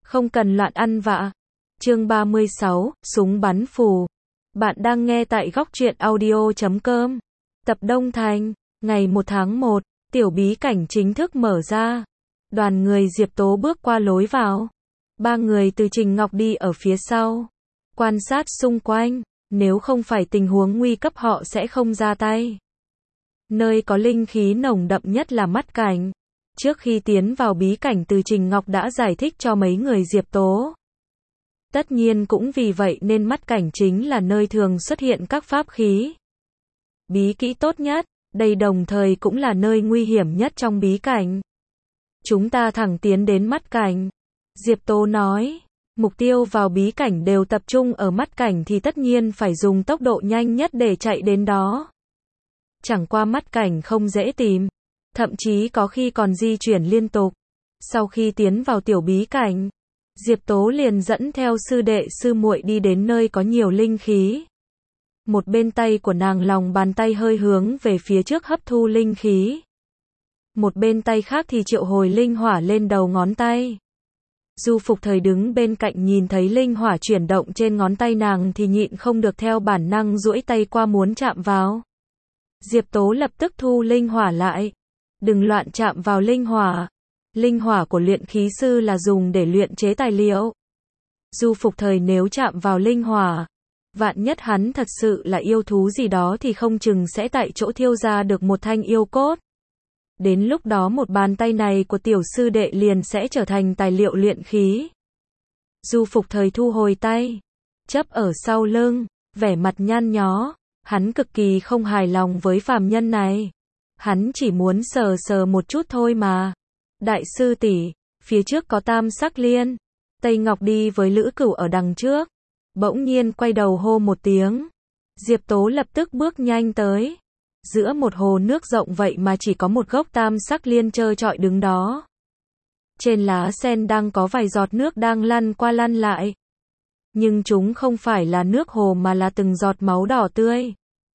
Không cần loạn ăn vạ. Chương 36, súng bắn phù. Bạn đang nghe tại góc truyện audio.com. Tập Đông Thành, ngày 1 tháng 1, tiểu bí cảnh chính thức mở ra. Đoàn người Diệp Tố bước qua lối vào. Ba người từ Trình Ngọc đi ở phía sau. Quan sát xung quanh, nếu không phải tình huống nguy cấp họ sẽ không ra tay. Nơi có linh khí nồng đậm nhất là mắt cảnh. Trước khi tiến vào bí cảnh từ Trình Ngọc đã giải thích cho mấy người Diệp Tố. Tất nhiên cũng vì vậy nên mắt cảnh chính là nơi thường xuất hiện các pháp khí. Bí kỹ tốt nhất, đây đồng thời cũng là nơi nguy hiểm nhất trong bí cảnh. Chúng ta thẳng tiến đến mắt cảnh. Diệp Tố nói, mục tiêu vào bí cảnh đều tập trung ở mắt cảnh thì tất nhiên phải dùng tốc độ nhanh nhất để chạy đến đó. Chẳng qua mắt cảnh không dễ tìm. Thậm chí có khi còn di chuyển liên tục. Sau khi tiến vào tiểu bí cảnh, Diệp Tố liền dẫn theo sư đệ sư muội đi đến nơi có nhiều linh khí. Một bên tay của nàng lòng bàn tay hơi hướng về phía trước hấp thu linh khí. Một bên tay khác thì triệu hồi linh hỏa lên đầu ngón tay. Du Phục Thời đứng bên cạnh nhìn thấy linh hỏa chuyển động trên ngón tay nàng thì nhịn không được theo bản năng duỗi tay qua muốn chạm vào. Diệp Tố lập tức thu linh hỏa lại. Đừng loạn chạm vào linh hỏa. Linh hỏa của luyện khí sư là dùng để luyện chế tài liệu. Du Phục Thời nếu chạm vào linh hỏa, vạn nhất hắn thật sự là yêu thú gì đó thì không chừng sẽ tại chỗ thiêu ra được một thanh yêu cốt. Đến lúc đó một bàn tay này của tiểu sư đệ liền sẽ trở thành tài liệu luyện khí. Du Phục Thời thu hồi tay, chấp ở sau lưng, vẻ mặt nhăn nhó, hắn cực kỳ không hài lòng với phàm nhân này. Hắn chỉ muốn sờ sờ một chút thôi mà. Đại sư tỷ, phía trước có Tam Sắc Liên. Tây Ngọc đi với Lữ Cửu ở đằng trước. Bỗng nhiên quay đầu hô một tiếng. Diệp Tố lập tức bước nhanh tới. Giữa một hồ nước rộng vậy mà chỉ có một gốc Tam Sắc Liên trơ trọi đứng đó. Trên lá sen đang có vài giọt nước đang lăn qua lăn lại. Nhưng chúng không phải là nước hồ mà là từng giọt máu đỏ tươi.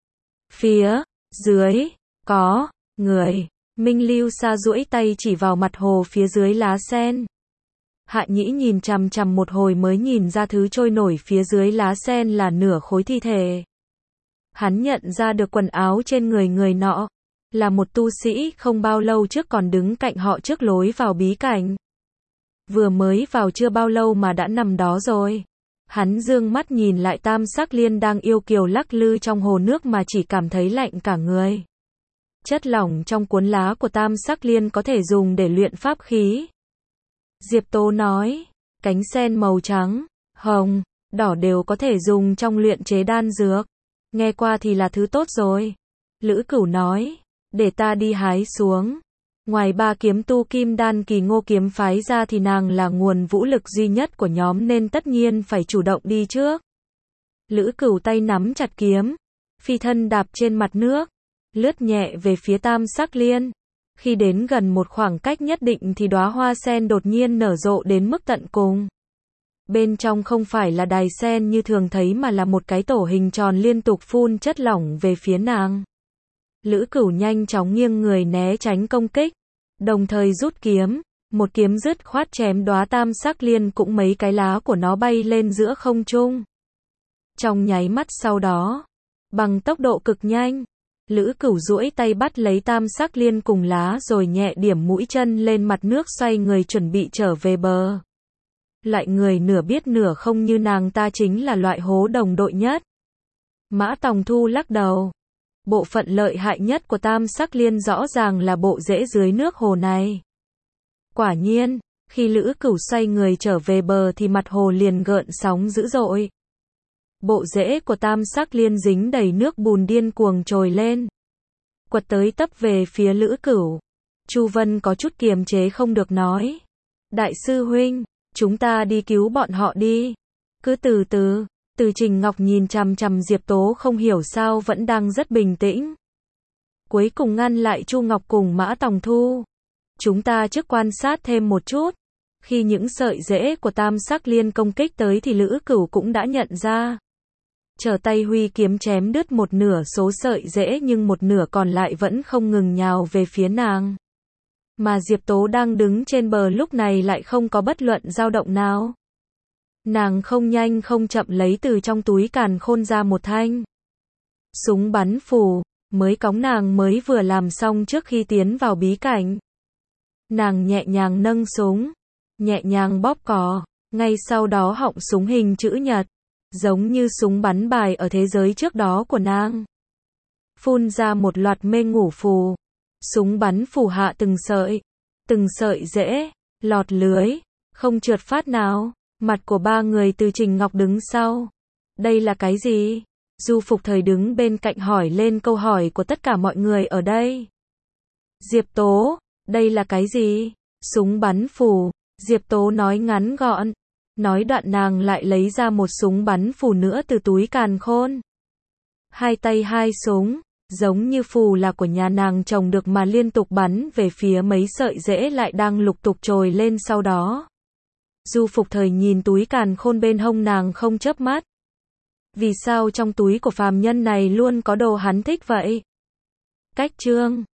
Phía dưới có người. Minh Lưu Sa duỗi tay chỉ vào mặt hồ phía dưới lá sen. Hạ Nhĩ nhìn chằm chằm một hồi mới nhìn ra thứ trôi nổi phía dưới lá sen là nửa khối thi thể. Hắn nhận ra được quần áo trên người người nọ là một tu sĩ không bao lâu trước còn đứng cạnh họ trước lối vào bí cảnh. Vừa mới vào chưa bao lâu mà đã nằm đó rồi. Hắn dương mắt nhìn lại Tam Sắc Liên đang yêu kiều lắc lư trong hồ nước mà chỉ cảm thấy lạnh cả người. Chất lỏng trong cuốn lá của Tam Sắc Liên có thể dùng để luyện pháp khí. Diệp Tố nói, cánh sen màu trắng, hồng, đỏ đều có thể dùng trong luyện chế đan dược. Nghe qua thì là thứ tốt rồi. Lữ Cửu nói, để ta đi hái xuống. Ngoài ba kiếm tu kim đan kỳ Ngô kiếm phái ra thì nàng là nguồn vũ lực duy nhất của nhóm nên tất nhiên phải chủ động đi trước. Lữ Cửu tay nắm chặt kiếm, phi thân đạp trên mặt nước, lướt nhẹ về phía Tam Sắc Liên. Khi đến gần một khoảng cách nhất định thì đóa hoa sen đột nhiên nở rộ đến mức tận cùng. Bên trong không phải là đài sen như thường thấy mà là một cái tổ hình tròn liên tục phun chất lỏng về phía nàng. Lữ Cửu nhanh chóng nghiêng người né tránh công kích, đồng thời rút kiếm, một kiếm dứt khoát chém đóa Tam Sắc Liên cũng mấy cái lá của nó bay lên giữa không trung. Trong nháy mắt sau đó, bằng tốc độ cực nhanh, Lữ Cửu duỗi tay bắt lấy Tam Sắc Liên cùng lá rồi nhẹ điểm mũi chân lên mặt nước xoay người chuẩn bị trở về bờ. Loại người nửa biết nửa không như nàng ta chính là loại hố đồng đội nhất. Mã Tòng Thu lắc đầu. Bộ phận lợi hại nhất của Tam Sắc Liên rõ ràng là bộ rễ dưới nước hồ này. Quả nhiên, khi Lữ Cửu xoay người trở về bờ thì mặt hồ liền gợn sóng dữ dội. Bộ rễ của Tam Sắc Liên dính đầy nước bùn điên cuồng trồi lên. Quật tới tấp về phía Lữ Cửu. Chu Vân có chút kiềm chế không được nói. Đại sư huynh, chúng ta đi cứu bọn họ đi. Cứ từ từ. Từ Trình Ngọc nhìn chằm chằm Diệp Tố không hiểu sao vẫn đang rất bình tĩnh. Cuối cùng ngăn lại Chu Ngọc cùng Mã Tòng Thu. Chúng ta trước quan sát thêm một chút. Khi những sợi rễ của Tam Sắc Liên công kích tới thì Lữ Cửu cũng đã nhận ra. Trở tay huy kiếm chém đứt một nửa số sợi rễ nhưng một nửa còn lại vẫn không ngừng nhào về phía nàng. Mà Diệp Tố đang đứng trên bờ lúc này lại không có bất luận dao động nào. Nàng không nhanh không chậm lấy từ trong túi càn khôn ra một thanh súng bắn phù, mới cóng nàng mới vừa làm xong trước khi tiến vào bí cảnh. Nàng nhẹ nhàng nâng súng, nhẹ nhàng bóp cò, ngay sau đó họng súng hình chữ nhật, giống như súng bắn bài ở thế giới trước đó của nàng. Phun ra một loạt mê ngủ phù, súng bắn phù hạ từng sợi rễ, lọt lưới, không trượt phát nào. Mặt của ba người từ Trình Ngọc đứng sau. Đây là cái gì? Du Phục Thời đứng bên cạnh hỏi lên câu hỏi của tất cả mọi người ở đây. Diệp Tố, đây là cái gì? Súng bắn phù. Diệp Tố nói ngắn gọn. Nói đoạn nàng lại lấy ra một súng bắn phù nữa từ túi càn khôn. Hai tay hai súng, giống như phù là của nhà nàng trồng được mà liên tục bắn về phía mấy sợi rễ lại đang lục tục trồi lên sau đó. Du Phục Thời nhìn túi càn khôn bên hông nàng không chớp mắt. Vì sao trong túi của phàm nhân này luôn có đồ hắn thích vậy? Cách chương